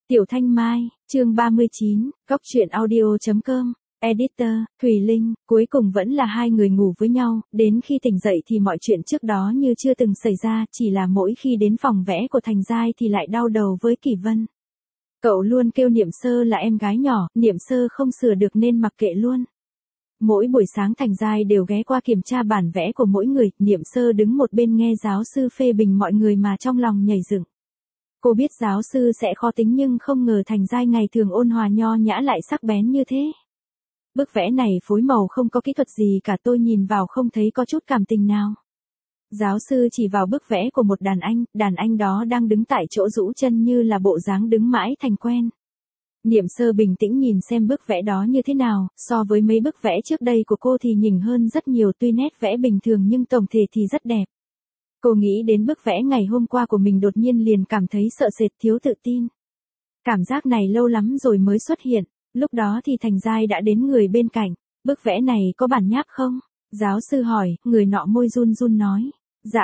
Tiểu Thanh Mai, chương 39, Góc truyện audio.com, Editor, Thùy Linh, cuối cùng vẫn là hai người ngủ với nhau, đến khi tỉnh dậy thì mọi chuyện trước đó như chưa từng xảy ra, chỉ là mỗi khi đến phòng vẽ của Thành Giai thì lại đau đầu với Kỳ Vân. Cậu luôn kêu Niệm Sơ là em gái nhỏ, Niệm Sơ không sửa được nên mặc kệ luôn. Mỗi buổi sáng Thành Giai đều ghé qua kiểm tra bản vẽ của mỗi người, Niệm Sơ đứng một bên nghe giáo sư phê bình mọi người mà trong lòng nhảy dựng. Cô biết giáo sư sẽ khó tính nhưng không ngờ Thành Giai ngày thường ôn hòa nho nhã lại sắc bén như thế. Bức vẽ này phối màu không có kỹ thuật gì cả, tôi nhìn vào không thấy có chút cảm tình nào. Giáo sư chỉ vào bức vẽ của một đàn anh đó đang đứng tại chỗ rũ chân như là bộ dáng đứng mãi thành quen. Niệm Sơ bình tĩnh nhìn xem bức vẽ đó như thế nào, so với mấy bức vẽ trước đây của cô thì nhỉnh hơn rất nhiều, tuy nét vẽ bình thường nhưng tổng thể thì rất đẹp. Cô nghĩ đến bức vẽ ngày hôm qua của mình đột nhiên liền cảm thấy sợ sệt, thiếu tự tin. Cảm giác này lâu lắm rồi mới xuất hiện, lúc đó thì Thành Giai đã đến người bên cạnh. Bức vẽ này có bản nháp không? Giáo sư hỏi, người nọ môi run run nói. Dạ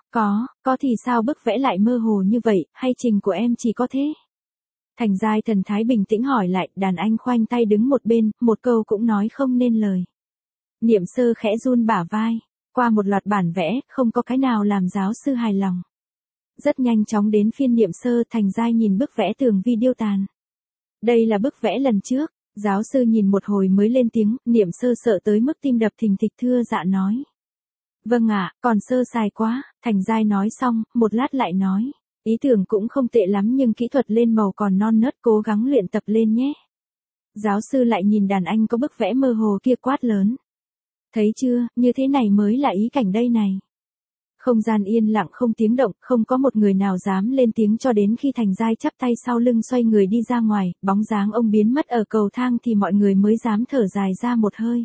có thì sao bức vẽ lại mơ hồ như vậy, hay trình của em chỉ có thế? Thành Giai thần thái bình tĩnh hỏi lại, đàn anh khoanh tay đứng một bên, một câu cũng nói không nên lời. Niệm Sơ khẽ run bả vai. Qua một loạt bản vẽ, không có cái nào làm giáo sư hài lòng. Rất nhanh chóng đến phiên Niệm Sơ, Thành Giai nhìn bức vẽ tường vi điêu tàn. Đây là bức vẽ lần trước, giáo sư nhìn một hồi mới lên tiếng, Niệm Sơ sợ tới mức tim đập thình thịch thưa dạ nói. Vâng ạ, còn sơ sài quá, Thành Giai nói xong, một lát lại nói. Ý tưởng cũng không tệ lắm nhưng kỹ thuật lên màu còn non nớt, cố gắng luyện tập lên nhé. Giáo sư lại nhìn đàn anh có bức vẽ mơ hồ kia quát lớn. Thấy chưa, như thế này mới là ý cảnh đây này. Không gian yên lặng không tiếng động, không có một người nào dám lên tiếng cho đến khi Thành Giai chắp tay sau lưng xoay người đi ra ngoài, bóng dáng ông biến mất ở cầu thang thì mọi người mới dám thở dài ra một hơi.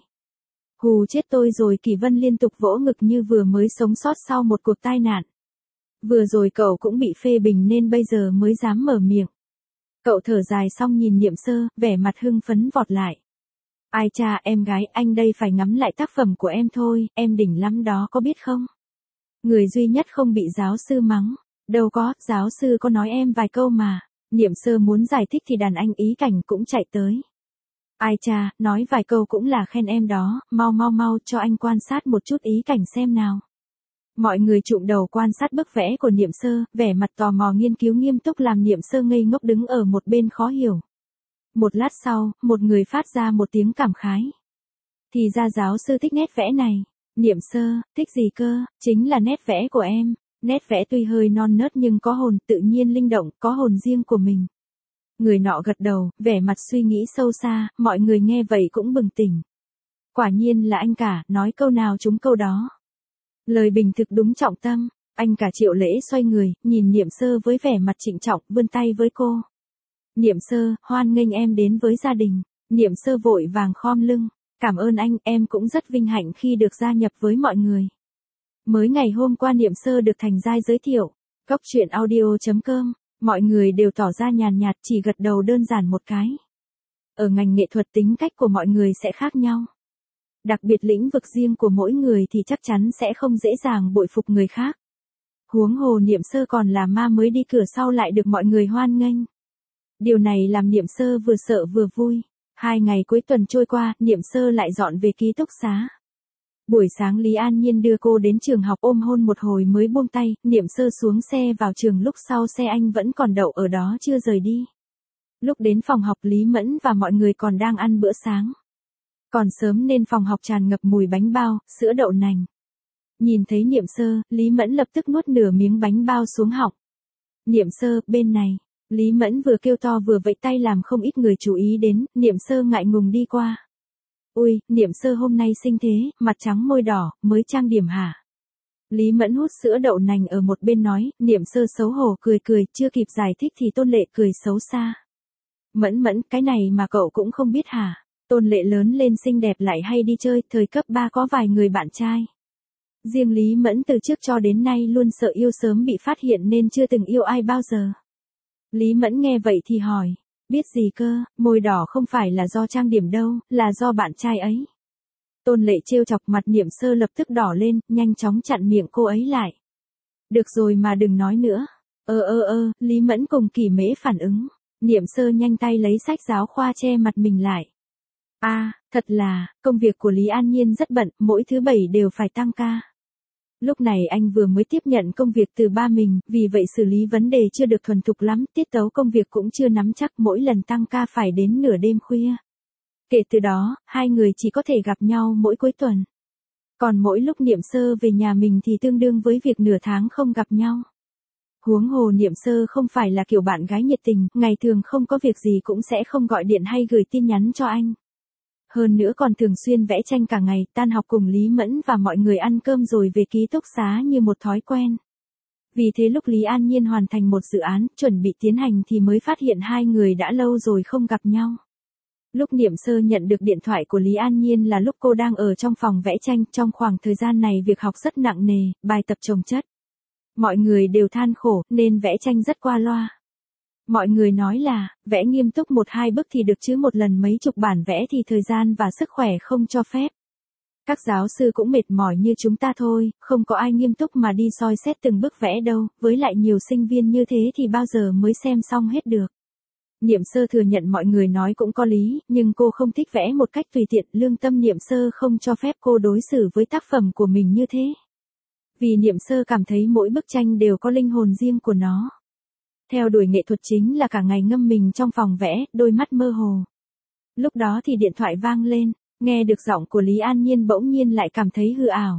Hù chết tôi rồi, Kỳ Vân liên tục vỗ ngực như vừa mới sống sót sau một cuộc tai nạn. Vừa rồi cậu cũng bị phê bình nên bây giờ mới dám mở miệng. Cậu thở dài xong nhìn Niệm Sơ, vẻ mặt hưng phấn vọt lại. Ai cha em gái, anh đây phải ngắm lại tác phẩm của em thôi, em đỉnh lắm đó có biết không? Người duy nhất không bị giáo sư mắng. Đâu có, giáo sư có nói em vài câu mà. Niệm Sơ muốn giải thích thì đàn anh ý cảnh cũng chạy tới. Ai cha, nói vài câu cũng là khen em đó, mau cho anh quan sát một chút ý cảnh xem nào. Mọi người trụm đầu quan sát bức vẽ của Niệm Sơ, vẻ mặt tò mò nghiên cứu nghiêm túc làm Niệm Sơ ngây ngốc đứng ở một bên khó hiểu. Một lát sau, một người phát ra một tiếng cảm khái. Thì ra giáo sư thích nét vẽ này. Niệm Sơ, thích gì cơ, chính là nét vẽ của em. Nét vẽ tuy hơi non nớt nhưng có hồn, tự nhiên linh động, có hồn riêng của mình. Người nọ gật đầu, vẻ mặt suy nghĩ sâu xa, mọi người nghe vậy cũng bừng tỉnh. Quả nhiên là anh cả, nói câu nào trúng câu đó. Lời bình thực đúng trọng tâm, anh cả Triệu Lễ xoay người, nhìn Niệm Sơ với vẻ mặt trịnh trọng, vươn tay với cô. Niệm Sơ, hoan nghênh em đến với gia đình. Niệm Sơ vội vàng khom lưng. Cảm ơn anh, em cũng rất vinh hạnh khi được gia nhập với mọi người. Mới ngày hôm qua Niệm Sơ được Thành Giai giới thiệu. Góc truyện audio.com, mọi người đều tỏ ra nhàn nhạt, chỉ gật đầu đơn giản một cái. Ở ngành nghệ thuật tính cách của mọi người sẽ khác nhau. Đặc biệt lĩnh vực riêng của mỗi người thì chắc chắn sẽ không dễ dàng bội phục người khác. Huống hồ Niệm Sơ còn là ma mới đi cửa sau lại được mọi người hoan nghênh. Điều này làm Niệm Sơ vừa sợ vừa vui. 2 ngày cuối tuần trôi qua, Niệm Sơ lại dọn về ký túc xá. Buổi sáng Lý An Nhiên đưa cô đến trường học ôm hôn một hồi mới buông tay, Niệm Sơ xuống xe vào trường lúc sau xe anh vẫn còn đậu ở đó chưa rời đi. Lúc đến phòng học Lý Mẫn và mọi người còn đang ăn bữa sáng. Còn sớm nên phòng học tràn ngập mùi bánh bao, sữa đậu nành. Nhìn thấy Niệm Sơ, Lý Mẫn lập tức nuốt nửa miếng bánh bao xuống họng. Niệm Sơ, bên này. Lý Mẫn vừa kêu to vừa vẫy tay làm không ít người chú ý đến, Niệm Sơ ngại ngùng đi qua. Ui, Niệm Sơ hôm nay xinh thế, mặt trắng môi đỏ, mới trang điểm hả? Lý Mẫn hút sữa đậu nành ở một bên nói, Niệm Sơ xấu hổ cười, chưa kịp giải thích thì Tôn Lệ cười xấu xa. Mẫn, cái này mà cậu cũng không biết hả? Tôn Lệ lớn lên xinh đẹp lại hay đi chơi, thời cấp 3 có vài người bạn trai. Riêng Lý Mẫn từ trước cho đến nay luôn sợ yêu sớm bị phát hiện nên chưa từng yêu ai bao giờ. Lý Mẫn nghe vậy thì hỏi, biết gì cơ, môi đỏ không phải là do trang điểm đâu, là do bạn trai ấy. Tôn Lệ trêu chọc mặt Niệm Sơ lập tức đỏ lên, nhanh chóng chặn miệng cô ấy lại. Được rồi mà đừng nói nữa. Lý Mẫn cùng Kỳ Mễ phản ứng. Niệm Sơ nhanh tay lấy sách giáo khoa che mặt mình lại. Thật là, công việc của Lý An Nhiên rất bận, mỗi thứ bảy đều phải tăng ca. Lúc này anh vừa mới tiếp nhận công việc từ ba mình, vì vậy xử lý vấn đề chưa được thuần thục lắm, tiết tấu công việc cũng chưa nắm chắc, mỗi lần tăng ca phải đến nửa đêm khuya. Kể từ đó, hai người chỉ có thể gặp nhau mỗi cuối tuần. Còn mỗi lúc Niệm Sơ về nhà mình thì tương đương với việc nửa tháng không gặp nhau. Huống hồ Niệm Sơ không phải là kiểu bạn gái nhiệt tình, ngày thường không có việc gì cũng sẽ không gọi điện hay gửi tin nhắn cho anh. Hơn nữa còn thường xuyên vẽ tranh cả ngày, tan học cùng Lý Mẫn và mọi người ăn cơm rồi về ký túc xá như một thói quen. Vì thế lúc Lý An Nhiên hoàn thành một dự án, chuẩn bị tiến hành thì mới phát hiện hai người đã lâu rồi không gặp nhau. Lúc Niệm Sơ nhận được điện thoại của Lý An Nhiên là lúc cô đang ở trong phòng vẽ tranh, trong khoảng thời gian này việc học rất nặng nề, bài tập chồng chất. Mọi người đều than khổ, nên vẽ tranh rất qua loa. Mọi người nói là, vẽ nghiêm túc 1-2 bức thì được chứ một lần mấy chục bản vẽ thì thời gian và sức khỏe không cho phép. Các giáo sư cũng mệt mỏi như chúng ta thôi, không có ai nghiêm túc mà đi soi xét từng bức vẽ đâu, với lại nhiều sinh viên như thế thì bao giờ mới xem xong hết được. Niệm Sơ thừa nhận mọi người nói cũng có lý, nhưng cô không thích vẽ một cách tùy tiện, lương tâm Niệm Sơ không cho phép cô đối xử với tác phẩm của mình như thế. Vì Niệm Sơ cảm thấy mỗi bức tranh đều có linh hồn riêng của nó. Theo đuổi nghệ thuật chính là cả ngày ngâm mình trong phòng vẽ, đôi mắt mơ hồ. Lúc đó thì điện thoại vang lên, nghe được giọng của Lý An Nhiên bỗng nhiên lại cảm thấy hư ảo.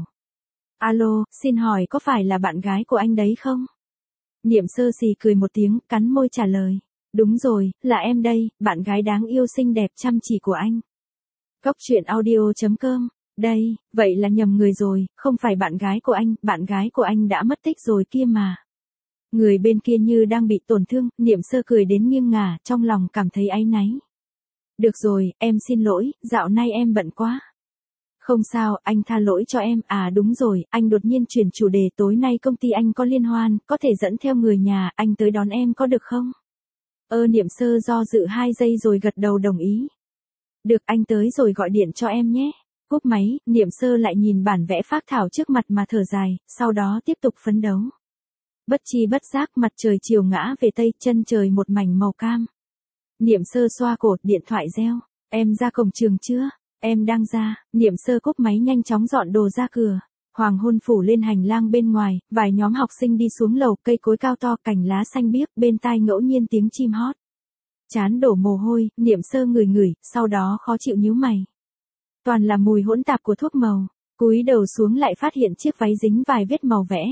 Alo, xin hỏi có phải là bạn gái của anh đấy không? Niệm Sơ xì cười một tiếng, cắn môi trả lời. Đúng rồi, là em đây, bạn gái đáng yêu xinh đẹp chăm chỉ của anh. Cốc truyện audio.com. Đây, vậy là nhầm người rồi, không phải bạn gái của anh đã mất tích rồi kia mà. Người bên kia như đang bị tổn thương, Niệm Sơ cười đến nghiêng ngả, trong lòng cảm thấy áy náy. Được rồi, em xin lỗi, dạo nay em bận quá. Không sao, anh tha lỗi cho em, đúng rồi, anh đột nhiên chuyển chủ đề, tối nay công ty anh có liên hoan, có thể dẫn theo người nhà, anh tới đón em có được không? Niệm Sơ do dự 2 giây rồi gật đầu đồng ý. Được, anh tới rồi gọi điện cho em nhé. Cúp máy, Niệm Sơ lại nhìn bản vẽ phác thảo trước mặt mà thở dài, sau đó tiếp tục phấn đấu. Bất chi bất giác mặt trời chiều ngã về tây, chân trời một mảnh màu cam. Niệm Sơ xoa cổ, điện thoại reo. Em ra cổng trường chưa? Em đang ra. Niệm Sơ cúp máy nhanh chóng dọn đồ ra cửa. Hoàng hôn phủ lên hành lang bên ngoài, vài nhóm học sinh đi xuống lầu, cây cối cao to, cành lá xanh biếc, bên tai ngẫu nhiên tiếng chim hót. Chán đổ mồ hôi, Niệm Sơ ngửi ngửi, sau đó khó chịu nhíu mày. Toàn là mùi hỗn tạp của thuốc màu. Cúi đầu xuống lại phát hiện chiếc váy dính vài vết màu vẽ.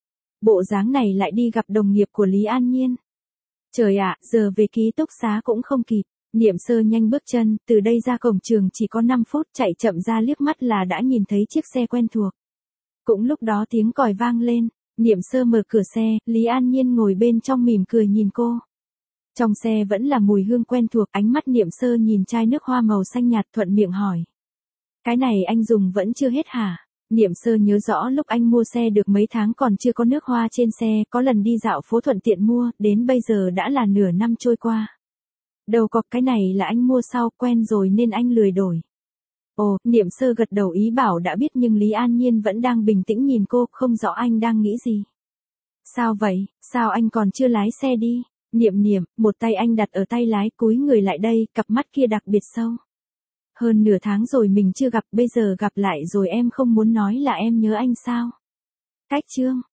Bộ dáng này lại đi gặp đồng nghiệp của Lý An Nhiên. Trời ạ, giờ về ký túc xá cũng không kịp. Niệm Sơ nhanh bước chân, từ đây ra cổng trường chỉ có 5 phút, chạy chậm ra liếc mắt là đã nhìn thấy chiếc xe quen thuộc. Cũng lúc đó tiếng còi vang lên, Niệm Sơ mở cửa xe, Lý An Nhiên ngồi bên trong mỉm cười nhìn cô. Trong xe vẫn là mùi hương quen thuộc, ánh mắt Niệm Sơ nhìn chai nước hoa màu xanh nhạt, thuận miệng hỏi. Cái này anh dùng vẫn chưa hết hả? Niệm Sơ nhớ rõ lúc anh mua xe được mấy tháng còn chưa có nước hoa trên xe, có lần đi dạo phố thuận tiện mua, đến bây giờ đã là nửa năm trôi qua. Đâu có, cái này là anh mua sau, quen rồi nên anh lười đổi. Ồ, Niệm Sơ gật đầu ý bảo đã biết, nhưng Lý An Nhiên vẫn đang bình tĩnh nhìn cô, không rõ anh đang nghĩ gì. Sao vậy, sao anh còn chưa lái xe đi? Niệm, một tay anh đặt ở tay lái, cúi người lại đây, cặp mắt kia đặc biệt sâu. Hơn nửa tháng rồi mình chưa gặp, bây giờ gặp lại rồi em không muốn nói là em nhớ anh sao? Cách chương.